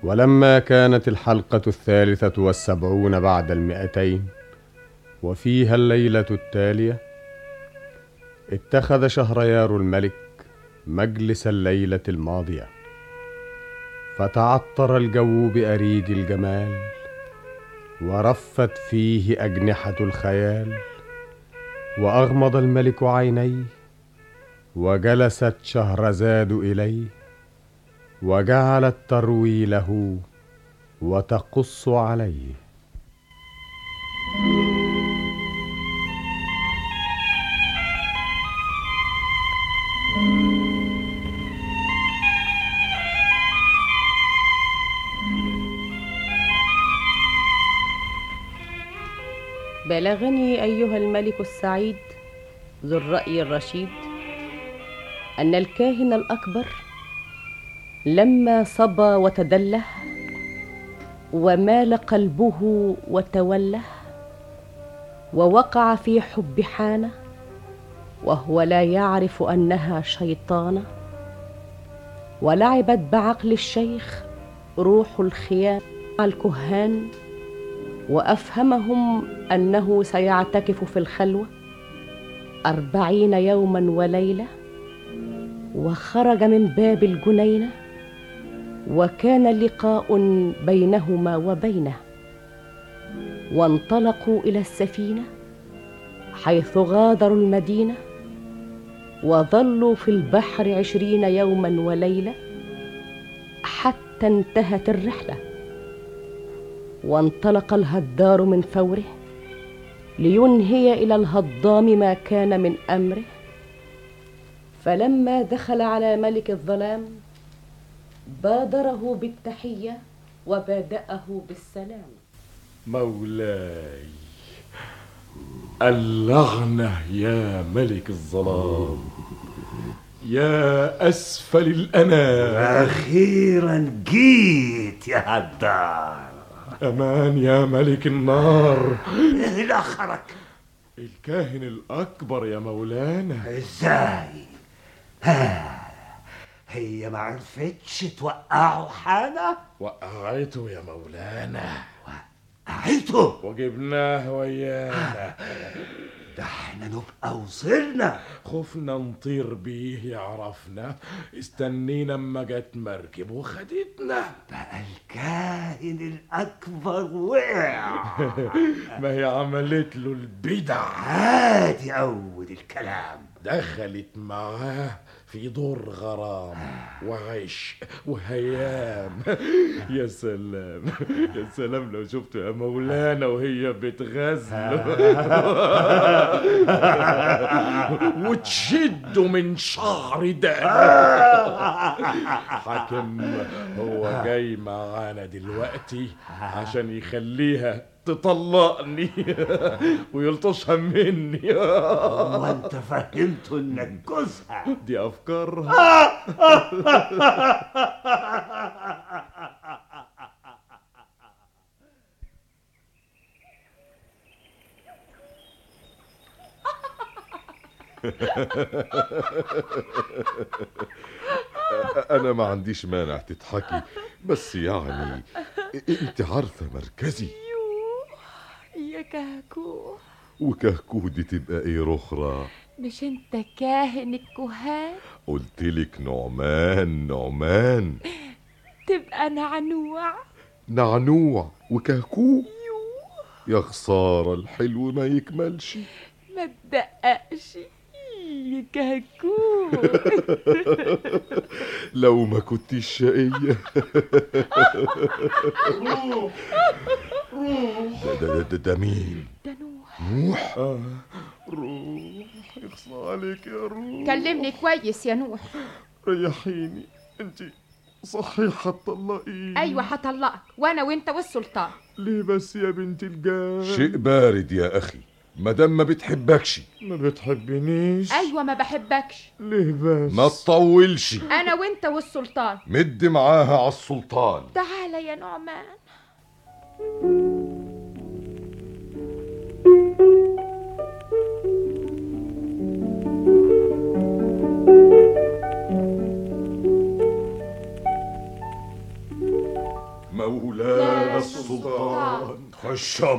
ولما كانت الحلقة 73 بعد 200 وفيها الليلة التالية، اتخذ شهريار الملك مجلس الليلة الماضية، فتعطر الجو بأريج الجمال، ورفت فيه أجنحة الخيال، وأغمض الملك عينيه، وجلست شهرزاد إليه، وجعلت تروي له وتقص عليه. بلغني أيها الملك السعيد ذو الرأي الرشيد أن الكاهن الأكبر لما صبى وتدله ومال قلبه وتوله، ووقع في حب حانة وهو لا يعرف أنها شيطانة، ولعبت بعقل الشيخ روح الخيام الكهان، وأفهمهم أنه سيعتكف في الخلوة 40 يوما وليلة، وخرج من باب الجنينة، وكان لقاء بينهما وبينه، وانطلقوا إلى السفينة حيث غادروا المدينة، وظلوا في البحر 20 يوما وليلة حتى انتهت الرحلة. وانطلق الهدار من فوره لينهي إلى الهضام ما كان من أمره، فلما دخل على ملك الظلام بادره بالتحية وبادأه بالسلام. مولاي اللعنة يا ملك الظلام، يا أسفل الأنام. أخيرا جيت يا هدار. أمان يا ملك النار. إيه الأخرك؟ الكاهن الأكبر يا مولانا. إزاي؟ هي ما عرفتش توقعوا حاجة؟ وقعته يا مولانا، وقعته وجبناه ويانا. ده احنا نبقى وصلنا. خفنا نطير بيه يعرفنا، استنينا اما جت مركب وخدتنا. بقى الكاهن الأكبر وقع. ما هي عملت له البدع. عادي أول الكلام. دخلت معاه في دور غرام وعشق وهيام. يا سلام يا سلام لو شفت يا مولانا وهي بتغزل وتشده من شعر حاكم هو جاي معانا دلوقتي عشان يخليها تطلقني ويلطشها مني. وانت فهمت انك جوزها؟ دي افكارها. أنا ما عنديش مانع تضحكي، بس يعني أنت عارفة مركزي. يا كهكو. وكهكو دي تبقى إيه رخرة؟ مش أنت كاهن الكهان؟ قلتلك نعمان نعمان. تبقى نعنوع. نعنوع وكهكو. يا خسارة الحلو ما يكملش. ما تدققش يا كهكو. لو ما كنتيش شقية. روح ده مين؟ ده نوح. نوح؟ روح يخص عليك يا روح. كلمني كويس يا نوح. ريحيني، انت صحيح هتطلقيني؟ ايوه هطلقك، وانا وانت والسلطان. ليه بس يا بنت الجان؟ شيء بارد يا أخي، مادام ما بتحبكش. ما بتحبنيش؟ ايوه ما بحبكش. ليه بس؟ ما تطولش. انا وانت والسلطان. مد معاها على السلطان. تعالى يا نعمان. مولانا السلطان. خشم.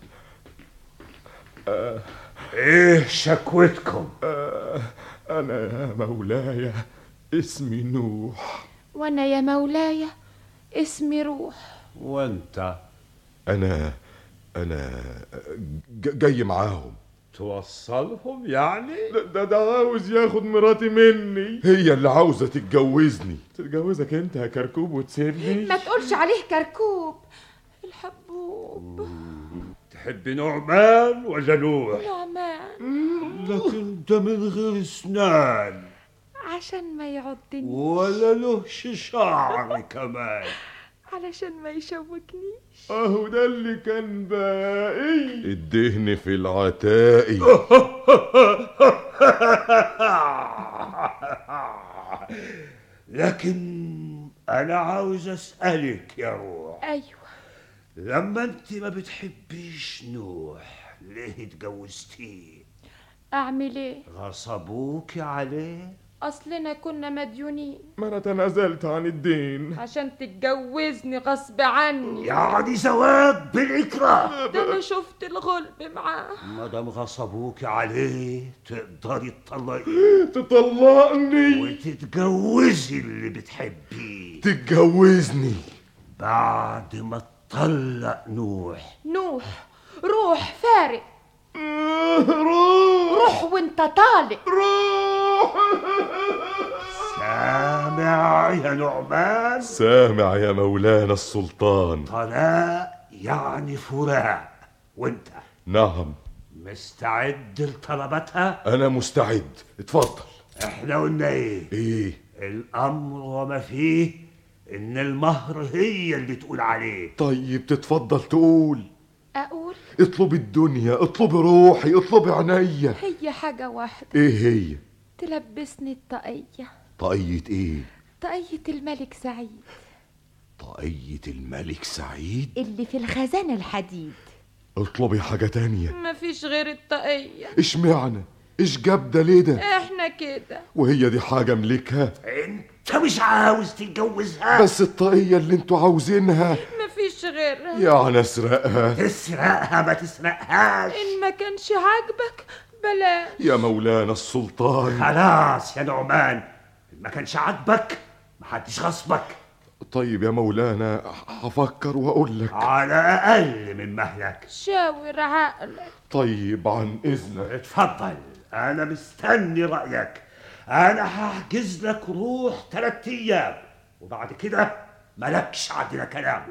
ايه شكوتكم؟ أنا يا مولاي اسمي نوح. وانا يا مولاي اسمي روح. وانت؟ أنا جاي معاهم. توصلهم يعني؟ ده عاوز ياخد مراتي مني. هي اللي عاوزة تتجوزني. تتجوزك انت يا كركوب وتسيبني؟ ما تقولش عليه كركوب، الحبوب. تحب نعمان ولا نوح؟ نعمان. لكن ده من غير اسنان عشان ما يعضني ولا لهش شعر كمان. علشان ما يشوكنيش. اهو ده اللي كان باقي. الدهن في العتائي. لكن انا عاوز اسألك يا روح، ايوه. لما انت ما بتحبيش نوح ليه اتجوزتيه؟ اعمل ايه؟ غصبوك عليه؟ اصلنا كنا مديونين ما انا تنازلت عن الدين. عشان تتجوزني غصب عني. يعني زواج بالإكراه. ده انا شفت الغلب معاه. ما دام غصبوك عليه تقدري تطلقيه تطلقني وتتجوزي اللي بتحبيه تتجوزني بعد ما تطلق نوح. نوح روح فارق. روح وانت طالق. روح. سامع يا نعمان؟ سامع يا مولانا السلطان. طلاق يعني فراق. وانت نعم. مستعد لطلباتها؟ أنا مستعد. اتفضل. احنا قلنا ايه؟ الأمر وما فيه إن المهر هي اللي تقول عليه. طيب تتفضل تقول. اقول اطلب الدنيا، اطلب روحي، اطلب عينيا. هي حاجة واحدة. ايه هي؟ تلبسني الطاقية. طاقية ايه؟ طاقية الملك سعيد طاقية الملك سعيد؟ اللي في الخزانة الحديد. اطلبي حاجة تانية. مفيش غير الطاقية. اشمعنى؟ ايش جاب ده ليه ده؟ احنا كده. وهي دي حاجة ملكها؟ انت مش عاوز تتجوزها؟ بس الطاقية اللي انتوا عاوزينها. مفيش غيرها. يعني اسرقها؟ تسرقها ما تسرقهاش. ان ما كانش عاجبك بلاش. يا مولانا السلطان. خلاص يا نعمان، ما كانش عاجبك محدش غصبك. طيب يا مولانا هفكر واقول لك. على اقل من مهلك. شاور عقلك. طيب عن اذنك. اتفضل، انا مستني رايك. انا هحجز لك روح 3 ايام وبعد كده مالكش عندنا كلام.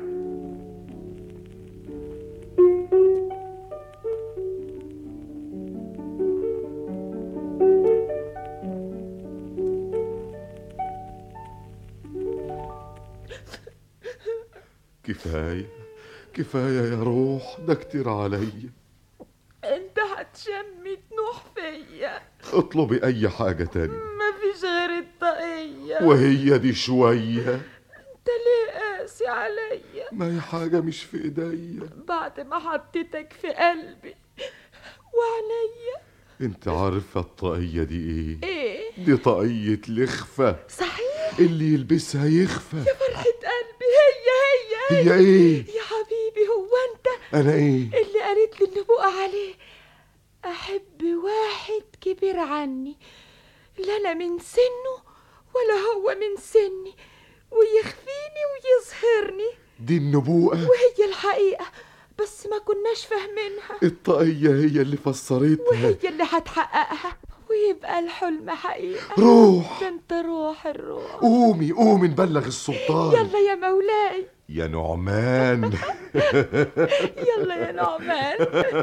كفاية يا روح، ده كتير عليا. انت هتشمت نوح فيا. اطلبي اي حاجة تاني. مفيش غير الطاقية. وهي دي شوية. انت ليه قاسي عليا؟ ما هي حاجة مش في ايديا. بعد ما حطيتك في قلبي وعليا. انت عارفة الطاقية دي ايه؟ دي طاقية لخفة. صحيح؟ اللي يلبسها يخفى. يا فرحة قلبي، هي هي ايه؟ يا حبيبي، هو انت انا ايه؟ اللي قالت لي النبوءة عليه احب واحد كبير عني، لا انا من سنه ولا هو من سني، ويخفيني ويظهرني. دي النبوءة؟ وهي الحقيقة بس ما كناش فاهمينها. الطاقية هي اللي فسرتها، وهي اللي هتحققها ويبقى الحلم حقيقة. روح. ده انت روح الروح. قومي نبلغ السلطان. يلا يا مولاي. يا نعمان. يلا يا نعمان.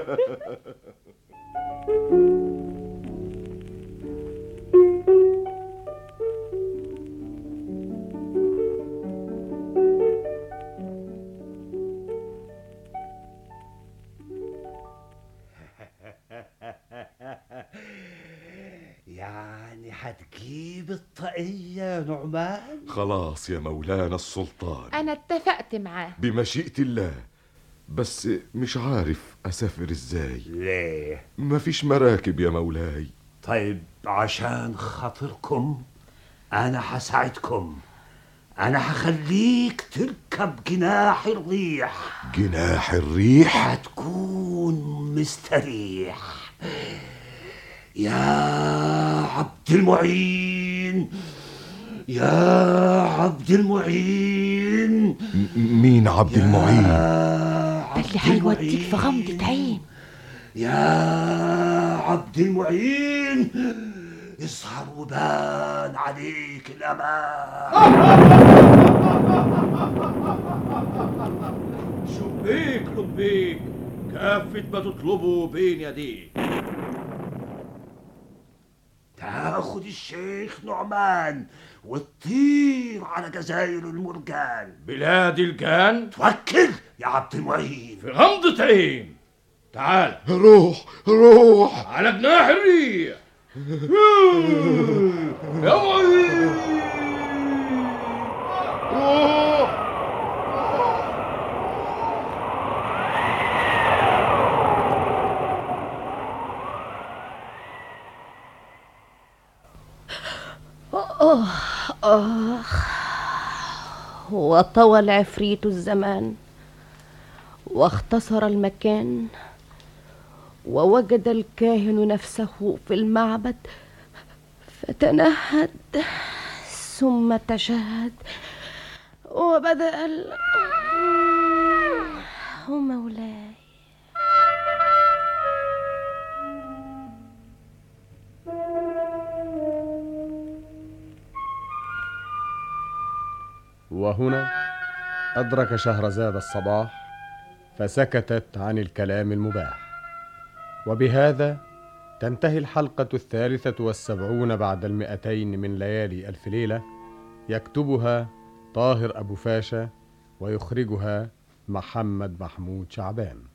يعني هتجيب الطاقية يا نعمان؟ خلاص يا مولانا السلطان، انا اتفقت معاه. بمشيئة الله، بس مش عارف اسافر ازاي. ليه؟ مفيش مراكب يا مولاي. طيب عشان خاطركم انا هساعدكم. أنا هخليك تركب جناح الريح. جناح الريح؟ هتكون مستريح يا عبد المعين، يا عبد المعين. مين عبد المعين؟ ده اللي هيوديك في غمضة عين. يا عبد المعين، اظهر وبان عليك الأمان. شبيك لبيك، كافة ما تطلبه بين يديك. تاخد الشيخ نعمان وتطير على جزائر المرجان، بلاد الجان. توكل يا عبد المعين. في غمضة عين. تعال روح على جناح الريح. يا معين. وطوى العفريت الزمان واختصر المكان، ووجد الكاهن نفسه في المعبد فتنهد ثم تشهد وبدأ مولاي. وهنا أدرك شهرزاد الصباح فسكتت عن الكلام المباح. وبهذا تنتهي الحلقة 73 بعد 200 من ليالي ألف ليلة، يكتبها طاهر أبو فاشا ويخرجها محمد محمود شعبان.